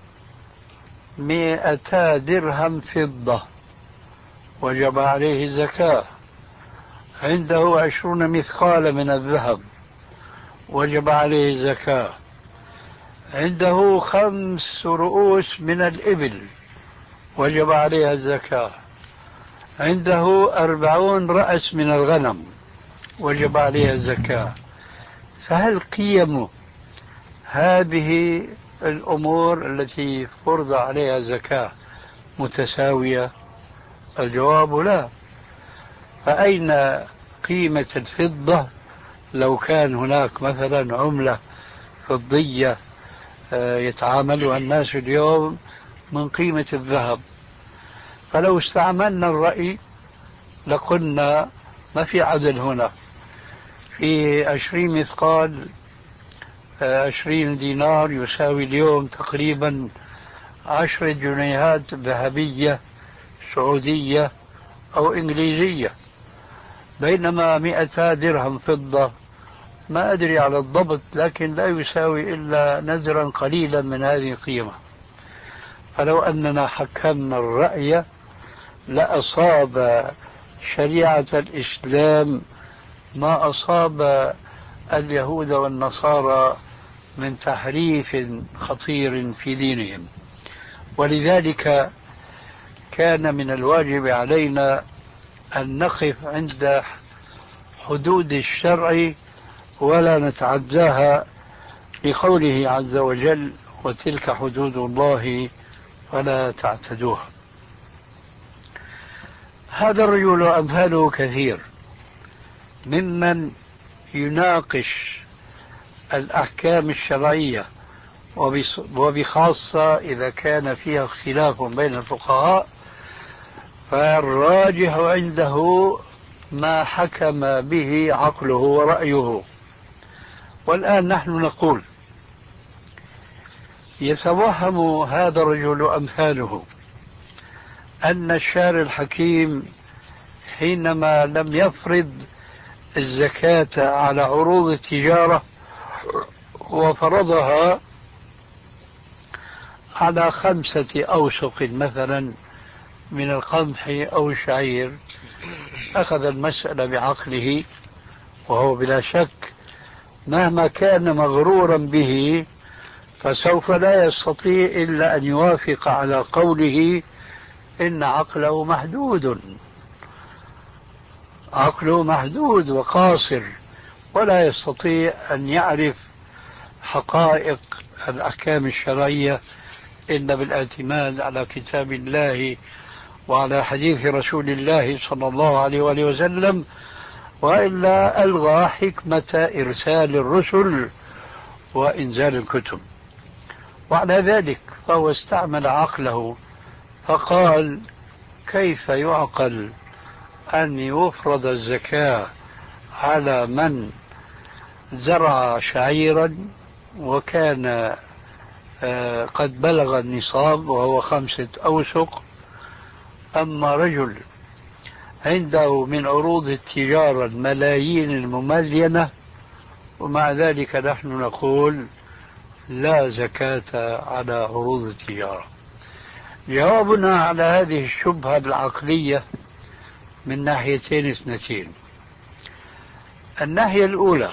مئتا درهم فضة وجب عليه الزكاة، عنده عشرون مثقال من الذهب وجب عليه الزكاة، عنده خمس رؤوس من الإبل وجب عليها الزكاة، عنده أربعون رأس من الغنم وجب عليها الزكاة. فهل قيم هذه الأمور التي فرض عليها الزكاة متساوية؟ الجواب لا. فأين قيمة الفضة لو كان هناك مثلا عملة فضية يتعاملها الناس اليوم من قيمة الذهب؟ فلو استعملنا الرأي لقلنا ما في عدل هنا، في عشرين مثقال عشرين دينار يساوي اليوم تقريبا عشر جنيهات ذهبية سعودية أو إنجليزية، بينما مئتا درهم فضة ما أدري على الضبط، لكن لا يساوي إلا نذرا قليلا من هذه القيمة. فلو أننا حكمنا الرأي لأصاب شريعة الإسلام ما أصاب اليهود والنصارى من تحريف خطير في دينهم. ولذلك كان من الواجب علينا أن نقف عند حدود الشرع ولا نتعداها، لقوله عز وجل: وتلك حدود الله فلا تعتدوها. هذا الرجل أمثاله كثير ممن يناقش الأحكام الشرعية، وبخاصة إذا كان فيها اختلاف بين الفقهاء، فالراجح عنده ما حكم به عقله ورأيه. والآن نحن نقول: يتوهم هذا الرجل أمثاله أن الشارع الحكيم حينما لم يفرض الزكاة على عروض التجارة وفرضها على خمسة أوسق مثلا من القمح أو الشعير أخذ المسألة بعقله، وهو بلا شك مهما كان مغرورا به فسوف لا يستطيع إلا أن يوافق على قوله إن عقله محدود، عقله محدود وقاصر، ولا يستطيع أن يعرف حقائق الأحكام الشرعية إلا بالاعتماد على كتاب الله وعلى حديث رسول الله صلى الله عليه وآله وسلم، وإلا ألغى حكمة إرسال الرسل وإنزال الكتب. وعلى ذلك فهو استعمل عقله فقال كيف يعقل أن يفرض الزكاة على من زرع شعيرا وكان قد بلغ النصاب وهو خمسة أوسق، أما رجل عنده من عروض التجارة الملايين المملينة ومع ذلك نحن نقول لا زكاة على عروض التجارة. جوابنا على هذه الشبهة العقلية من ناحيتين اثنتين. الناحية الأولى،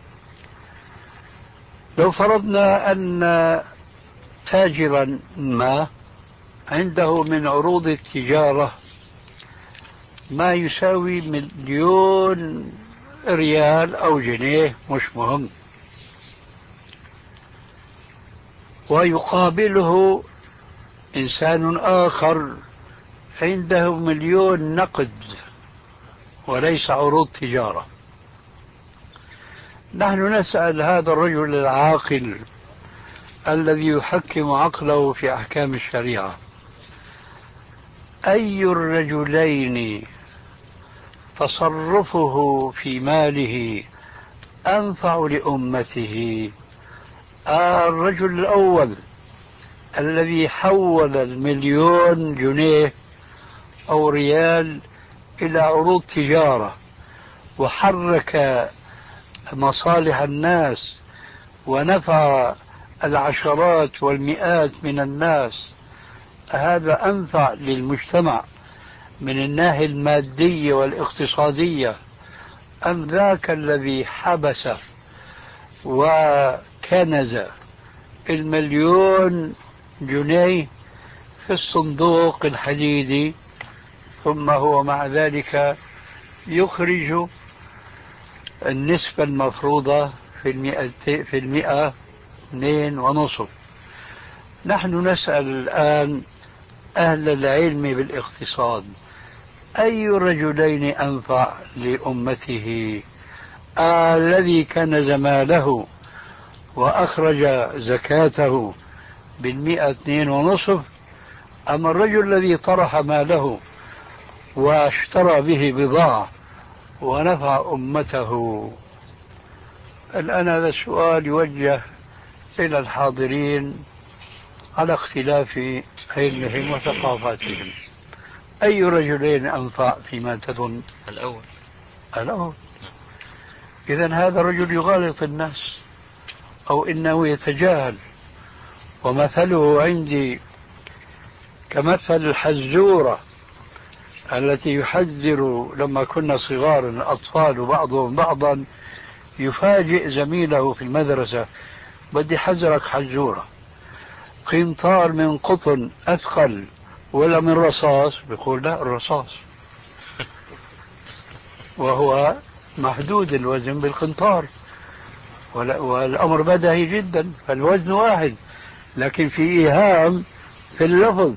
لو فرضنا أن تاجرا ما عنده من عروض التجارة ما يساوي مليون ريال أو جنيه مش مهم، ويقابله إنسان آخر عنده مليون نقد وليس عروض تجارة، نحن نسأل هذا الرجل العاقل الذي يحكم عقله في أحكام الشريعة أي الرجلين تصرفه في ماله أنفع لأمته؟ الرجل الأول الذي حول المليون جنيه أو ريال إلى عروض تجارة وحرك مصالح الناس ونفع العشرات والمئات من الناس، هذا أنفع للمجتمع من الناحية المادية والاقتصادية أم ذاك الذي حبس وكنز المليون جنيه في الصندوق الحديدي ثم هو مع ذلك يخرج النسبة المفروضة في المئة في المئة اثنين ونصف؟ نحن نسأل الآن أهل العلم بالاقتصاد أي الرجلين أنفع لأمته؟ آه الذي كنز ماله وأخرج زكاته بالمئة اثنين ونصف، أما الرجل الذي طرح ماله واشترى به بضاعة ونفع أمته؟ الآن هذا السؤال يوجه إلى الحاضرين على اختلاف علمهم وثقافاتهم، أي رجلين أنفع فيما تظن؟ الأول. الأول. إذن هذا الرجل يغالط الناس أو إنه يتجاهل، ومثله عندي كمثل الحزورة التي يحذر لما كنا صغارا الأطفال بعضهم بعضا، يفاجئ زميله في المدرسة بدي حذرك حزورة، قنطار من قطن أثقل ولا من رصاص؟ بيقول لا الرصاص، وهو محدود الوزن بالقنطار، والأمر بديهي جدا، فالوزن واحد لكن في إيهام في اللفظ،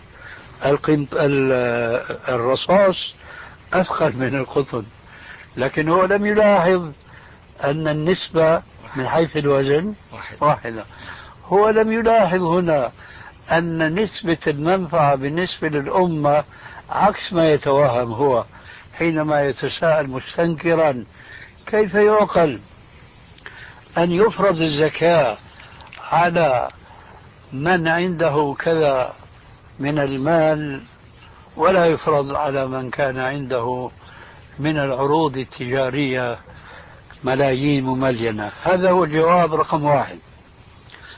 الرصاص أثقل من القطن، لكن هو لم يلاحظ أن النسبة من حيث الوزن واحدة. هو لم يلاحظ هنا أن نسبة المنفعة بالنسبة للأمة عكس ما يتوهم هو حينما يتساءل مستنكرا كيف يعقل أن يفرض الزكاة على من عنده كذا من المال ولا يفرض على من كان عنده من العروض التجارية ملايين مملينة. هذا هو الجواب رقم واحد.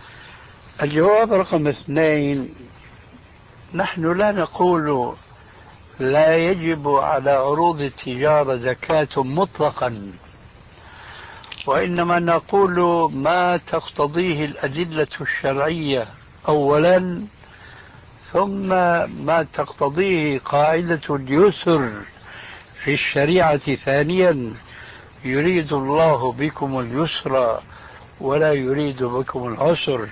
الجواب رقم اثنين، نحن لا نقول لا يجب على عروض التجارة زكاة مطلقا، وإنما نقول ما تقتضيه الأدلة الشرعية أولا، ثم ما تقتضيه قاعدة اليسر في الشريعة ثانيا. يريد الله بكم اليسر ولا يريد بكم العسر.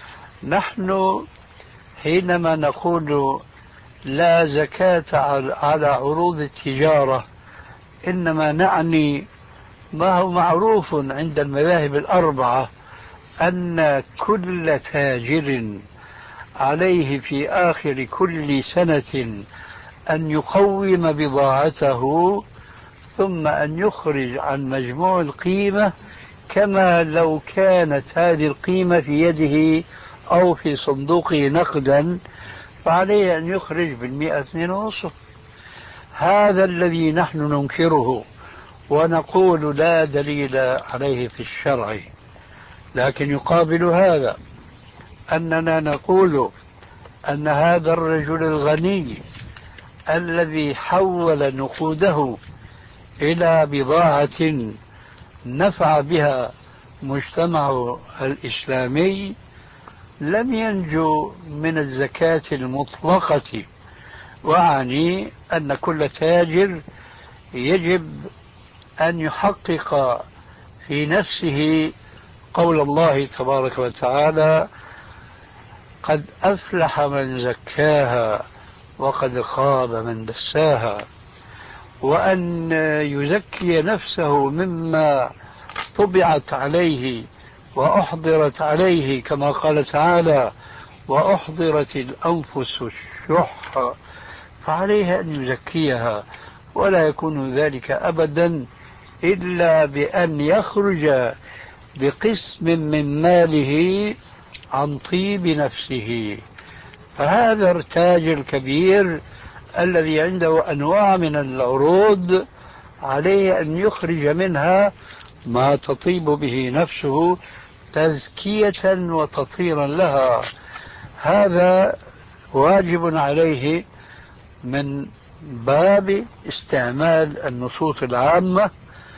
نحن حينما نقول لا زكاة على عروض التجارة إنما نعني ما هو معروف عند المذاهب الأربعة، أن كل تاجر عليه في آخر كل سنة أن يقوم بضاعته ثم أن يخرج عن مجموع القيمة كما لو كانت هذه القيمة في يده أو في صندوقه نقدا، فعليه أن يخرج بالمئة اثنين ونصف. هذا الذي نحن ننكره ونقول لا دليل عليه في الشرع. لكن يقابل هذا أننا نقول أن هذا الرجل الغني الذي حول نقوده إلى بضاعة نفع بها مجتمعه الإسلامي لم ينجو من الزكاة المطلقة. وأعني أن كل تاجر يجب أن يحقق في نفسه قول الله تبارك وتعالى: قد أفلح من زكاها وقد خاب من دساها، وأن يزكي نفسه مما طبعت عليه وأحضرت عليه، كما قال تعالى: وأحضرت الأنفس الشح، فعليها أن يزكيها، ولا يكون ذلك أبدا إلا بأن يخرج بقسم من ماله عن طيب نفسه. فهذا التاجر الكبير الذي عنده أنواع من العروض عليه أن يخرج منها ما تطيب به نفسه تزكية وتطهيرا لها. هذا واجب عليه من باب استعمال النصوص العامة.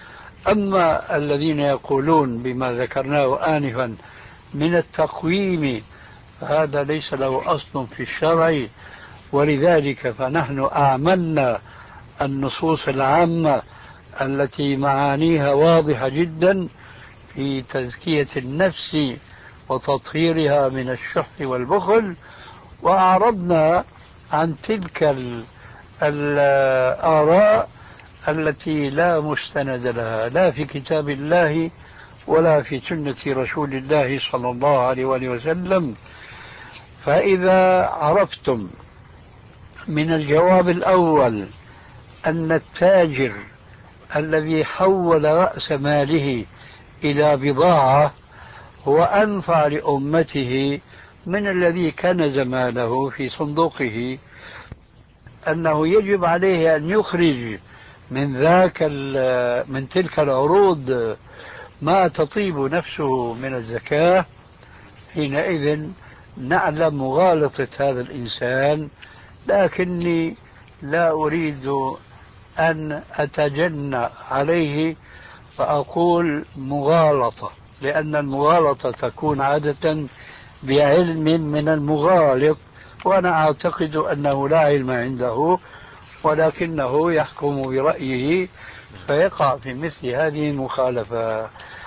أما الذين يقولون بما ذكرناه آنفا من التقويم فهذا ليس له أصل في الشرع، ولذلك فنحن أعملنا النصوص العامة التي معانيها واضحة جدا في تزكية النفس وتطهيرها من الشح والبخل، وأعرضنا عن تلك الآراء التي لا مستند لها لا في كتاب الله ولا في سنة رسول الله صلى الله عليه وسلم. فإذا عرفتم من الجواب الأول أن التاجر الذي حول رأس ماله إلى بضاعة هو أنفع لأمته من الذي كنز ماله في صندوقه، أنه يجب عليه أن يخرج من ذاك من تلك العروض ما تطيب نفسه من الزكاة، حينئذ نعلم مغالطة هذا الإنسان. لكني لا أريد أن أتجنى عليه فأقول مغالطة، لأن المغالطة تكون عادة بعلم من المغالط، وأنا أعتقد أنه لا علم عنده ولكنه يحكم برأيه فيقع في مثل هذه المخالفة.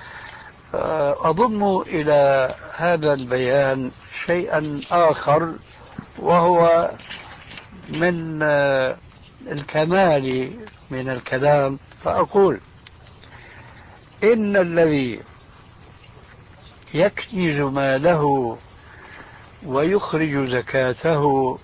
أضم إلى هذا البيان شيئا آخر، وهو من الكمال من الكلام، فأقول إن الذي يكنز ماله ويخرج زكاته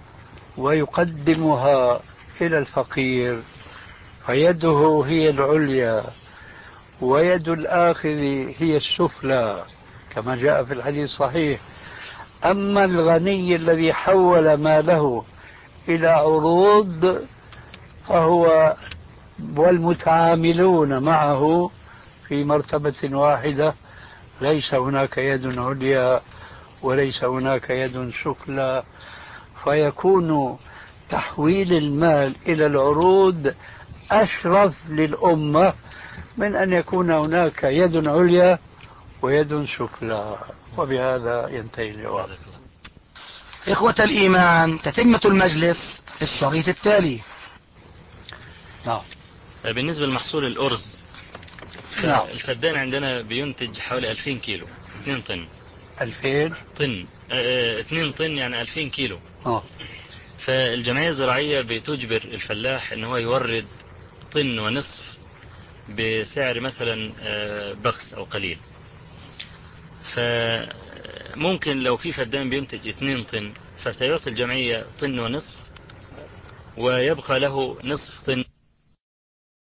ويقدمها إلى الفقير فيده هي العليا ويد الآخذ هي السفلى كما جاء في الحديث الصحيح. أما الغني الذي حول ماله إلى عروض فهو والمتعاملون معه في مرتبة واحدة، ليس هناك يد عليا وليس هناك يد سفلى، فيكون تحويل المال إلى العروض أشرف للأمة من أن يكون هناك يد عليا ويد سفلى. وبهذا ينتهي الجواب. إخوة الإيمان، تتمة المجلس في الشريط التالي. نعم. بالنسبة لمحصول الأرز، نعم. الفدان عندنا بينتج حوالي ألفين كيلو، اثنين طن. ألفين طن اه اثنين طن يعني ألفين كيلو. اه فالجمعية الزراعية بتجبر الفلاح ان هو يورد طن ونصف بسعر مثلا اه بخس او قليل. فممكن لو في فدان بينتج اثنين طن فسيعطي الجمعية طن ونصف ويبقى له نصف طن